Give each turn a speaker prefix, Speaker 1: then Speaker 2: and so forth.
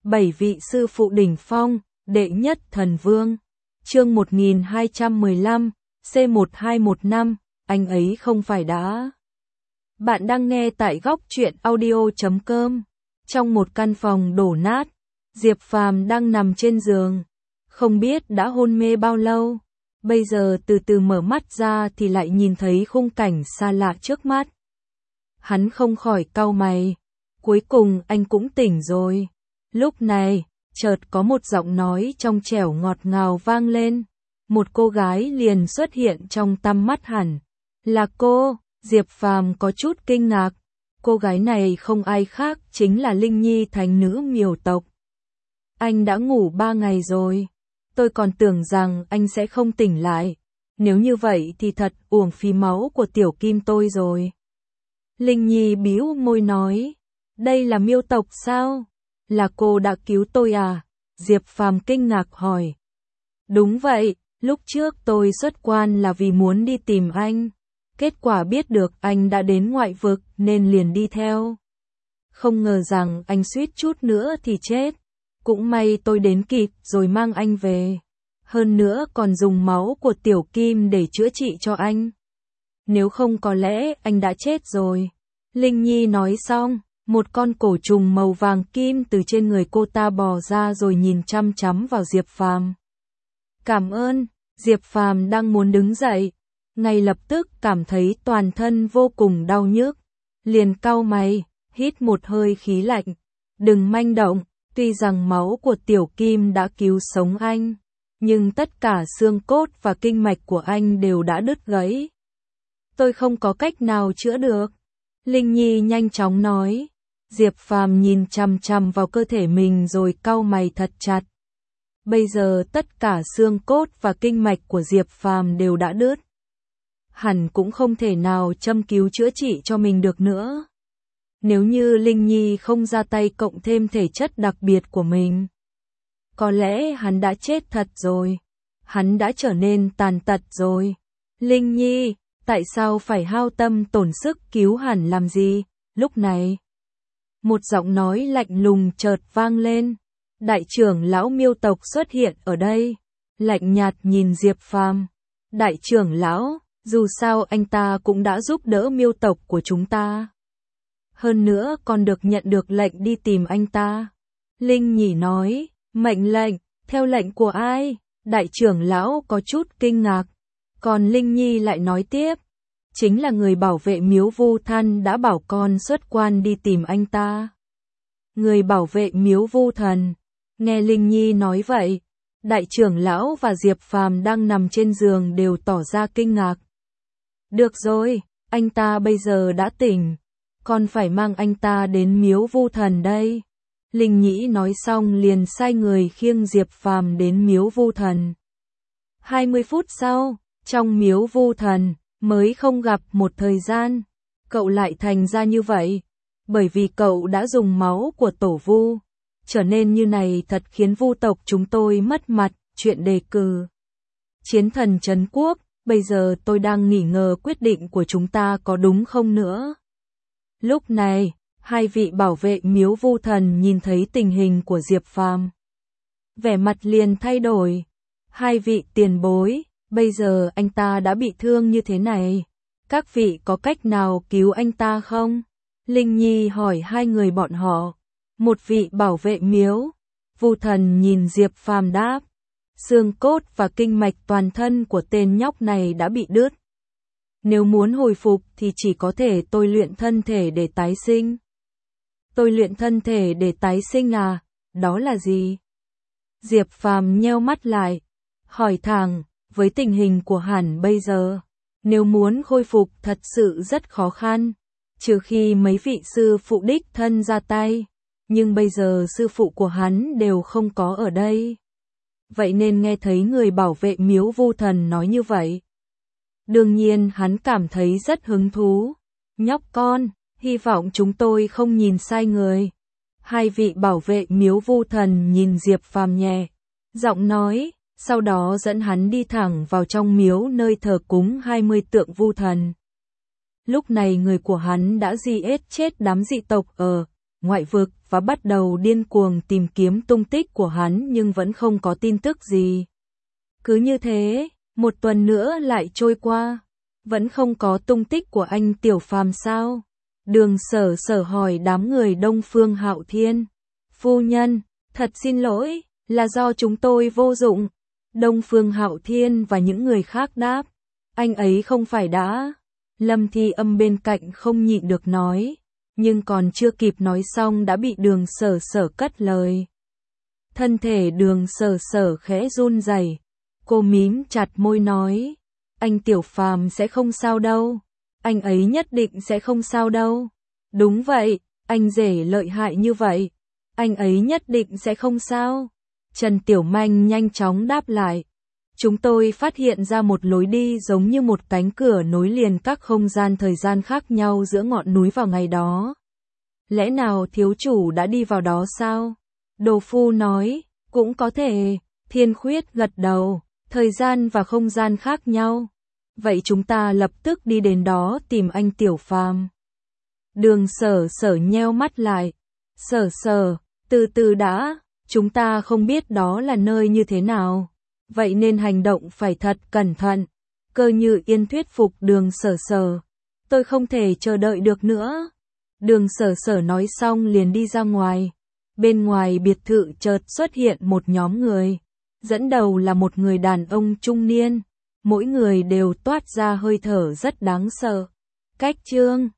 Speaker 1: 7 vị sư phụ đỉnh phong, đệ nhất thần vương. Chương 1215, C1215, anh ấy không phải đã. Bạn đang nghe tại góc truyện audio.com. Trong một căn phòng đổ nát, Diệp Phàm đang nằm trên giường, không biết đã hôn mê bao lâu. Bây giờ từ từ mở mắt ra thì lại nhìn thấy khung cảnh xa lạ trước mắt. Hắn không khỏi cau mày. Cuối cùng anh cũng tỉnh rồi. Lúc này, chợt có một giọng nói trong trẻo ngọt ngào vang lên. Một cô gái liền xuất hiện trong tầm mắt hẳn. Là cô, Diệp Phàm có chút kinh ngạc. Cô gái này không ai khác chính là Linh Nhi, thánh nữ Miêu tộc. Anh đã ngủ 3 ngày rồi. Tôi còn tưởng rằng anh sẽ không tỉnh lại. Nếu như vậy thì thật uổng phí máu của tiểu kim tôi rồi. Linh Nhi bĩu môi nói. Đây là Miêu tộc sao? Là cô đã cứu tôi à? Diệp Phàm kinh ngạc hỏi. Đúng vậy, lúc trước tôi xuất quan là vì muốn đi tìm anh. Kết quả biết được anh đã đến ngoại vực nên liền đi theo. Không ngờ rằng anh suýt chút nữa thì chết. Cũng may tôi đến kịp rồi mang anh về. Hơn nữa còn dùng máu của tiểu kim để chữa trị cho anh. Nếu không có lẽ anh đã chết rồi. Linh Nhi nói xong, một con cổ trùng màu vàng kim từ trên người cô ta bò ra rồi nhìn chăm chăm vào Diệp Phàm. Cảm ơn. Diệp Phàm đang muốn đứng dậy, ngay lập tức cảm thấy toàn thân vô cùng đau nhức. Liền cau mày, hít một hơi khí lạnh. Đừng manh động, tuy rằng máu của tiểu kim đã cứu sống anh, nhưng tất cả xương cốt và kinh mạch của anh đều đã đứt gãy. Tôi không có cách nào chữa được. Linh Nhi nhanh chóng nói. Diệp Phàm nhìn chằm chằm vào cơ thể mình rồi cau mày thật chặt. Bây giờ tất cả xương cốt và kinh mạch của Diệp Phàm đều đã đứt. Hẳn cũng không thể nào châm cứu chữa trị cho mình được nữa. Nếu như Linh Nhi không ra tay cộng thêm thể chất đặc biệt của mình, có lẽ hắn đã chết thật rồi. Hắn đã trở nên tàn tật rồi. Linh Nhi, tại sao phải hao tâm tổn sức cứu hắn làm gì? Lúc này, một giọng nói lạnh lùng chợt vang lên. Đại trưởng lão Miêu tộc xuất hiện ở đây, lạnh nhạt nhìn Diệp Phàm. Đại trưởng lão, dù sao anh ta cũng đã giúp đỡ Miêu tộc của chúng ta. Hơn nữa còn được nhận được lệnh đi tìm anh ta. Linh Nhi nói, mệnh lệnh, theo lệnh của ai? Đại trưởng lão có chút kinh ngạc. Còn Linh Nhi lại nói tiếp, chính là người bảo vệ miếu Vu Thần đã bảo con xuất quan đi tìm anh ta. Người bảo vệ miếu Vu Thần. Nghe Linh Nhi nói vậy, đại trưởng lão và Diệp Phàm đang nằm trên giường đều tỏ ra kinh ngạc. Được rồi, anh ta bây giờ đã tỉnh, con phải mang anh ta đến miếu Vu Thần đây. Linh Nhĩ nói xong liền sai người khiêng Diệp Phàm đến miếu Vu Thần. 20 phút sau, trong miếu Vu Thần, mới không gặp một thời gian, cậu lại thành ra như vậy. Bởi vì cậu đã dùng máu của tổ Vu, trở nên như này thật khiến Vu tộc chúng tôi mất mặt. Chuyện đề cử chiến thần trấn quốc, bây giờ tôi đang nghi ngờ quyết định của chúng ta có đúng không nữa. Lúc này, hai vị bảo vệ miếu Vu Thần nhìn thấy tình hình của Diệp Phàm, vẻ mặt liền thay đổi. Hai vị tiền bối, bây giờ anh ta đã bị thương như thế này, các vị có cách nào cứu anh ta không? Linh Nhi hỏi hai người bọn họ. Một vị bảo vệ miếu Vu Thần nhìn Diệp Phàm đáp, xương cốt và kinh mạch toàn thân của tên nhóc này đã bị đứt. Nếu muốn hồi phục thì chỉ có thể tôi luyện thân thể để tái sinh. Tôi luyện thân thể để tái sinh à? Đó là gì? Diệp Phàm nheo mắt lại, hỏi thẳng, với tình hình của hắn bây giờ, nếu muốn khôi phục thật sự rất khó khăn, trừ khi mấy vị sư phụ đích thân ra tay. Nhưng bây giờ sư phụ của hắn đều không có ở đây. Vậy nên nghe thấy người bảo vệ miếu Vu Thần nói như vậy, đương nhiên hắn cảm thấy rất hứng thú. Nhóc con, hy vọng chúng tôi không nhìn sai người. Hai vị bảo vệ miếu Vu Thần nhìn Diệp Phàm nhẹ giọng nói, sau đó dẫn hắn đi thẳng vào trong miếu nơi thờ cúng 20 tượng Vu Thần. Lúc này người của hắn đã giết chết đám dị tộc ở ngoại vực và bắt đầu điên cuồng tìm kiếm tung tích của hắn nhưng vẫn không có tin tức gì. Cứ như thế, một tuần nữa lại trôi qua, vẫn không có tung tích của anh Tiểu Phàm sao? Đường Sở Sở hỏi đám người Đông Phương Hạo Thiên. Phu nhân, thật xin lỗi, là do chúng tôi vô dụng. Đông Phương Hạo Thiên và những người khác đáp. Anh ấy không phải đã. Lâm Thi Âm bên cạnh không nhịn được nói, nhưng còn chưa kịp nói xong đã bị Đường Sở Sở cất lời. Thân thể Đường Sở Sở khẽ run rẩy, cô mím chặt môi nói, anh Tiểu Phàm sẽ không sao đâu, anh ấy nhất định sẽ không sao đâu. Đúng vậy, anh rể lợi hại như vậy, anh ấy nhất định sẽ không sao. Trần Tiểu Manh nhanh chóng đáp lại. Chúng tôi phát hiện ra một lối đi giống như một cánh cửa nối liền các không gian thời gian khác nhau giữa ngọn núi vào ngày đó. Lẽ nào thiếu chủ đã đi vào đó sao? Đồ Phu nói, cũng có thể. Thiên Khuyết gật đầu, thời gian và không gian khác nhau. Vậy chúng ta lập tức đi đến đó tìm anh Tiểu Phàm. Đường Sở Sở nheo mắt lại. Sở Sở, từ từ đã, chúng ta không biết đó là nơi như thế nào. Vậy nên hành động phải thật cẩn thận. Cơ Như Yên thuyết phục Đường Sở Sở. Tôi không thể chờ đợi được nữa. Đường Sở Sở nói xong liền đi ra ngoài. Bên ngoài biệt thự chợt xuất hiện một nhóm người. Dẫn đầu là một người đàn ông trung niên. Mỗi người đều toát ra hơi thở rất đáng sợ. Cách Trương